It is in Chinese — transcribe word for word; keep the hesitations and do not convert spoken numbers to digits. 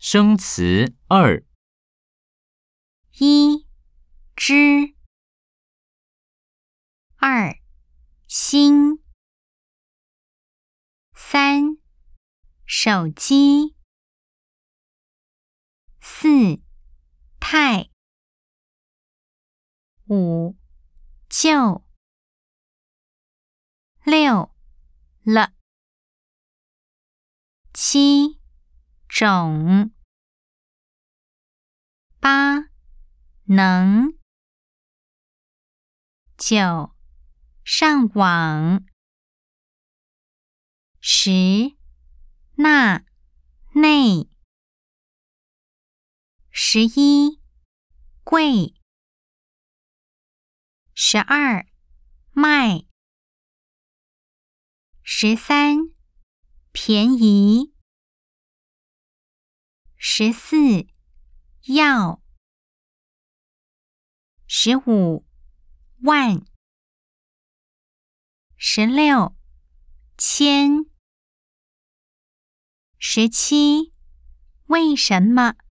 生词二。 一只，二心，三手机，四太，五就，六了，七种，八能，九上网，十那内，十一贵，十二卖，十三便宜，十四要，十五万，十六千，十七为什么。